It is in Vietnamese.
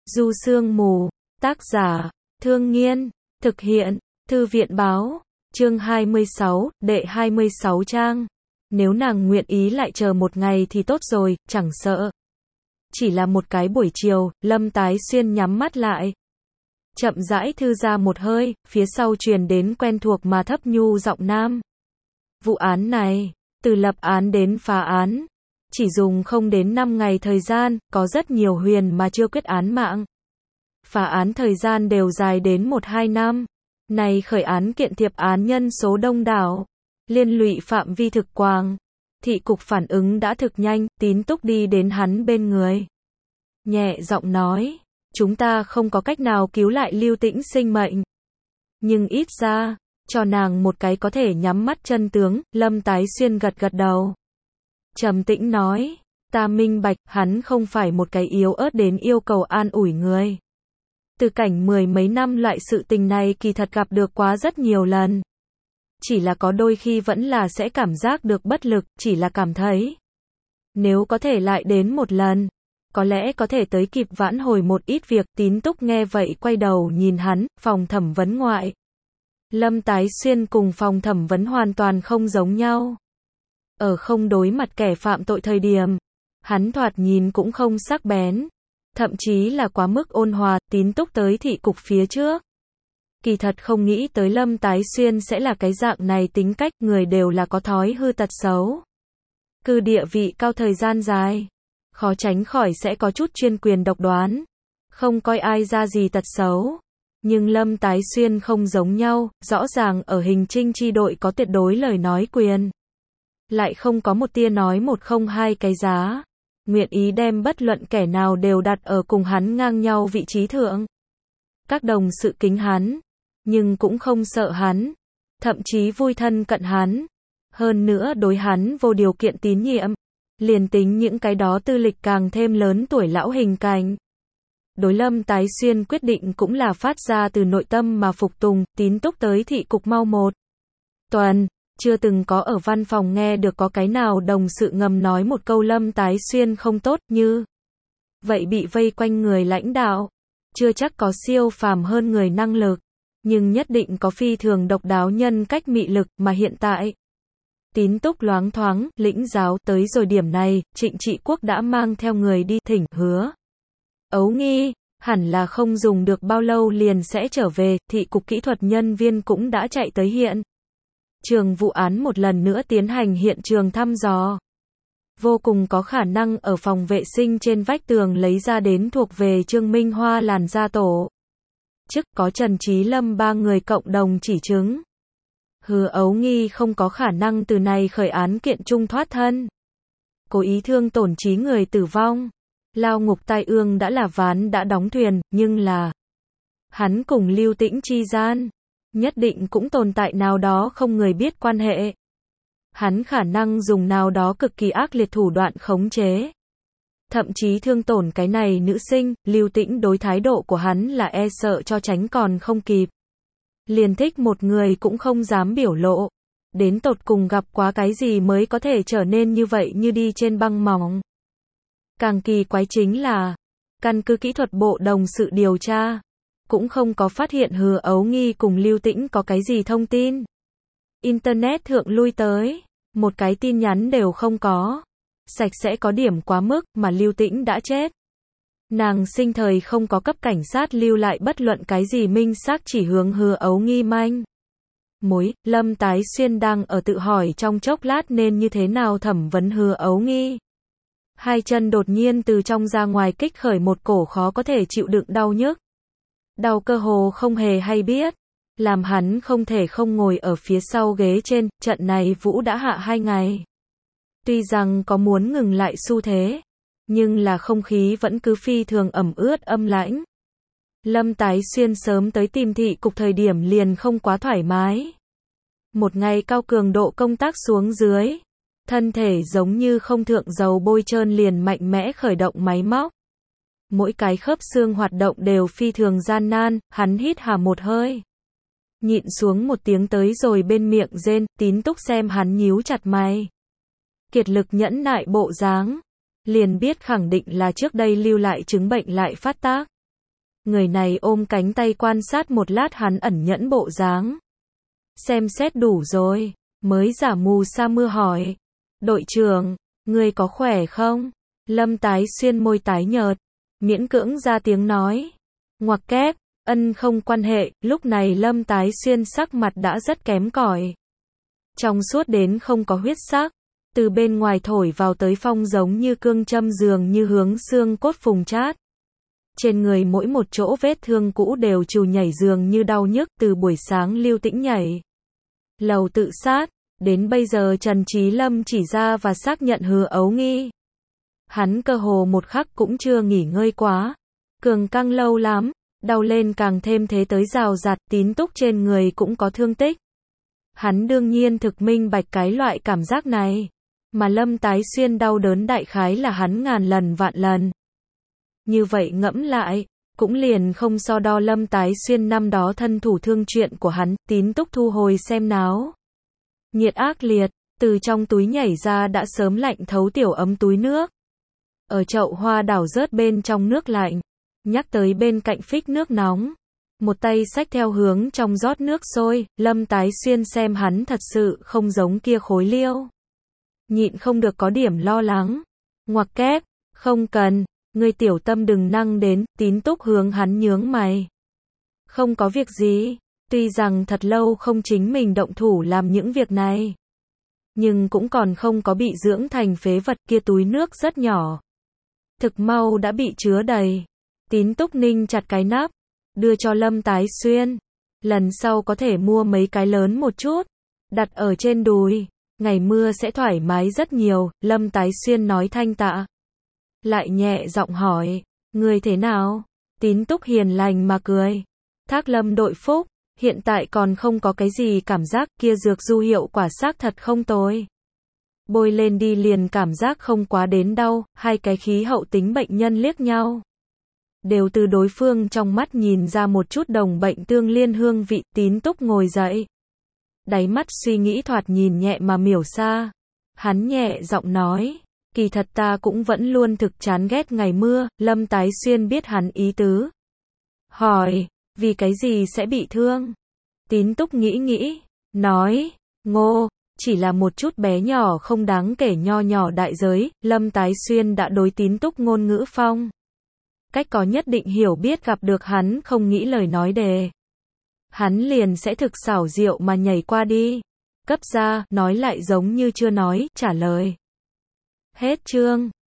Du Sương Mù, tác giả, Thương Nghiên, thực hiện, Thư viện báo, chương 26, đệ 26 trang. Nếu nàng nguyện ý lại chờ một ngày thì tốt rồi, chẳng sợ. Chỉ là một cái buổi chiều, Lâm Tái Xuyên nhắm mắt lại. Chậm rãi thư ra một hơi, phía sau truyền đến quen thuộc mà thấp nhu giọng nam. Vụ án này, từ lập án đến phá án, chỉ dùng không đến 5 ngày thời gian, có rất nhiều huyền mà chưa quyết án mạng. Phá án thời gian đều dài đến 1-2 năm. Này khởi án kiện thiệp án nhân số đông đảo, liên lụy phạm vi thực quang. Thị cục phản ứng đã thực nhanh, Tín Túc đi đến hắn bên người. Nhẹ giọng nói, chúng ta không có cách nào cứu lại Lưu Tĩnh sinh mệnh. Nhưng ít ra, cho nàng một cái có thể nhắm mắt chân tướng. Lâm Tái Xuyên gật gật đầu. Trầm tĩnh nói, ta minh bạch, hắn không phải một cái yếu ớt đến yêu cầu an ủi người. Từ cảnh 10 mấy năm loại sự tình này kỳ thật gặp được quá rất nhiều lần. Chỉ là có đôi khi vẫn là sẽ cảm giác được bất lực, chỉ là cảm thấy. Nếu có thể lại đến một lần, có lẽ có thể tới kịp vãn hồi một ít việc. Tín Túc nghe vậy quay đầu nhìn hắn, phòng thẩm vấn ngoại. Lâm Tái Xuyên cùng phòng thẩm vấn hoàn toàn không giống nhau. Ở không đối mặt kẻ phạm tội thời điểm, hắn thoạt nhìn cũng không sắc bén. Thậm chí là quá mức ôn hòa. Tín Túc tới thị cục phía trước. Kỳ thật không nghĩ tới Lâm Tái Xuyên sẽ là cái dạng này tính cách, người đều là có thói hư tật xấu. Cư địa vị cao thời gian dài, khó tránh khỏi sẽ có chút chuyên quyền độc đoán, không coi ai ra gì tật xấu. Nhưng Lâm Tái Xuyên không giống nhau, rõ ràng ở hình trinh chi đội có tuyệt đối lời nói quyền. Lại không có một tia nói một không hai cái giá. Nguyện ý đem bất luận kẻ nào đều đặt ở cùng hắn ngang nhau vị trí thượng. Các đồng sự kính hắn, nhưng cũng không sợ hắn, thậm chí vui thân cận hắn. Hơn nữa đối hắn vô điều kiện tín nhiệm, liền tính những cái đó tư lịch càng thêm lớn tuổi lão hình cảnh. Đối Lâm Tái Xuyên quyết định cũng là phát ra từ nội tâm mà phục tùng. Tín Túc tới thị cục mau một tuần, chưa từng có ở văn phòng nghe được có cái nào đồng sự ngầm nói một câu Lâm Tái Xuyên không tốt như vậy. Bị vây quanh người lãnh đạo, chưa chắc có siêu phàm hơn người năng lực, nhưng nhất định có phi thường độc đáo nhân cách mị lực. Mà hiện tại, Tín Túc loáng thoáng lĩnh giáo tới rồi điểm này. Trịnh Trị Quốc đã mang theo người đi thỉnh Hứa Ấu Nghi, hẳn là không dùng được bao lâu liền sẽ trở về. Thị cục kỹ thuật nhân viên cũng đã chạy tới hiện trường vụ án một lần nữa tiến hành hiện trường thăm dò. Vô cùng có khả năng ở phòng vệ sinh trên vách tường lấy ra đến thuộc về Trương Minh Hoa làn da tổ chức, có Trần Trí Lâm ba người cộng đồng chỉ chứng. Hứa Ấu Nghi không có khả năng từ này khởi án kiện trung thoát thân. Cố ý thương tổn trí người tử vong. Lao ngục tai ương đã là ván đã đóng thuyền, nhưng là hắn cùng Lưu Tĩnh chi gian, nhất định cũng tồn tại nào đó không người biết quan hệ. Hắn khả năng dùng nào đó cực kỳ ác liệt thủ đoạn khống chế, thậm chí thương tổn cái này nữ sinh. Lưu Tĩnh đối thái độ của hắn là e sợ cho tránh còn không kịp. Liền thích một người cũng không dám biểu lộ. Đến tột cùng gặp quá cái gì mới có thể trở nên như vậy, như đi trên băng mỏng. Càng kỳ quái chính là, căn cứ kỹ thuật bộ đồng sự điều tra, cũng không có phát hiện Hứa Ấu Nghi cùng Lưu Tĩnh có cái gì thông tin. Internet thượng lui tới, một cái tin nhắn đều không có. Sạch sẽ có điểm quá mức, mà Lưu Tĩnh đã chết. Nàng sinh thời không có cấp cảnh sát lưu lại bất luận cái gì minh xác chỉ hướng Hứa Ấu Nghi manh mối. Lâm Tái Xuyên đang ở tự hỏi trong chốc lát nên như thế nào thẩm vấn Hứa Ấu Nghi. Hai chân đột nhiên từ trong ra ngoài kích khởi một cổ khó có thể chịu đựng đau nhức. Đau cơ hồ không hề hay biết, làm hắn không thể không ngồi ở phía sau ghế trên. Trận này vũ đã hạ 2 ngày. Tuy rằng có muốn ngừng lại xu thế, nhưng là không khí vẫn cứ phi thường ẩm ướt âm lãnh. Lâm Tái Xuyên sớm tới tìm thị cục thời điểm liền không quá thoải mái. Một ngày cao cường độ công tác xuống dưới, thân thể giống như không thượng dầu bôi trơn liền mạnh mẽ khởi động máy móc. Mỗi cái khớp xương hoạt động đều phi thường gian nan. Hắn hít hà một hơi, nhịn xuống một tiếng tới rồi bên miệng rên. Tín Túc xem hắn nhíu chặt mày, kiệt lực nhẫn nại bộ dáng, liền biết khẳng định là trước đây lưu lại chứng bệnh lại phát tác. Người này ôm cánh tay quan sát một lát hắn ẩn nhẫn bộ dáng. Xem xét đủ rồi, mới giả mù sa mưa hỏi. Đội trưởng, người có khỏe không? Lâm Tái Xuyên môi tái nhợt, miễn cưỡng ra tiếng nói. Ngoặc kép, ân không quan hệ, lúc này Lâm Tái Xuyên sắc mặt đã rất kém cỏi. Trong suốt đến không có huyết sắc, từ bên ngoài thổi vào tới phong giống như cương châm dường như hướng xương cốt phùng chát. Trên người mỗi một chỗ vết thương cũ đều trù nhảy dường như đau nhức từ buổi sáng Lưu Tĩnh nhảy lầu tự sát, đến bây giờ Trần Trí Lâm chỉ ra và xác nhận Hứa Ấu Nghi. Hắn cơ hồ một khắc cũng chưa nghỉ ngơi quá, cường căng lâu lắm, đau lên càng thêm thế tới rào rạt, Tín Túc trên người cũng có thương tích. Hắn đương nhiên thực minh bạch cái loại cảm giác này, mà Lâm Tái Xuyên đau đớn đại khái là hắn ngàn lần vạn lần. Như vậy ngẫm lại, cũng liền không so đo Lâm Tái Xuyên năm đó thân thủ thương chuyện của hắn. Tín Túc thu hồi xem náo nhiệt ác liệt, từ trong túi nhảy ra đã sớm lạnh thấu tiểu ấm túi nước. Ở chậu hoa đảo rớt bên trong nước lạnh, nhắc tới bên cạnh phích nước nóng. Một tay xách theo hướng trong rót nước sôi, Lâm Tái Xuyên xem hắn thật sự không giống kia khối liêu. Nhịn không được có điểm lo lắng. Ngoặc kép, không cần, ngươi tiểu tâm đừng năng đến. Tín Túc hướng hắn nhướng mày. Không có việc gì, tuy rằng thật lâu không chính mình động thủ làm những việc này, nhưng cũng còn không có bị dưỡng thành phế vật. Kia túi nước rất nhỏ, thực mau đã bị chứa đầy. Tín Túc ninh chặt cái nắp, đưa cho Lâm Tái Xuyên. Lần sau có thể mua mấy cái lớn một chút, đặt ở trên đùi, ngày mưa sẽ thoải mái rất nhiều. Lâm Tái Xuyên nói thanh tạ, lại nhẹ giọng hỏi, người thế nào? Tín Túc hiền lành mà cười. Thác Lâm đội phúc, hiện tại còn không có cái gì cảm giác, kia dược du hiệu quả xác thật không tồi. Bôi lên đi liền cảm giác không quá đến đau. Hai cái khí hậu tính bệnh nhân liếc nhau, đều từ đối phương trong mắt nhìn ra một chút đồng bệnh tương liên hương vị. Tín Túc ngồi dậy, đáy mắt suy nghĩ thoạt nhìn nhẹ mà miểu xa. Hắn nhẹ giọng nói, kỳ thật ta cũng vẫn luôn thực chán ghét ngày mưa. Lâm Tái Xuyên biết hắn ý tứ, hỏi, vì cái gì sẽ bị thương? Tín Túc nghĩ nghĩ, nói, ngô, chỉ là một chút bé nhỏ không đáng kể nho nhỏ đại giới. Lâm Tái Xuyên đã đối Tín Túc ngôn ngữ phong cách có nhất định hiểu biết, gặp được hắn không nghĩ lời nói đề, hắn liền sẽ thực xảo diệu mà nhảy qua đi. Cấp ra, nói lại giống như chưa nói, trả lời. Hết chương.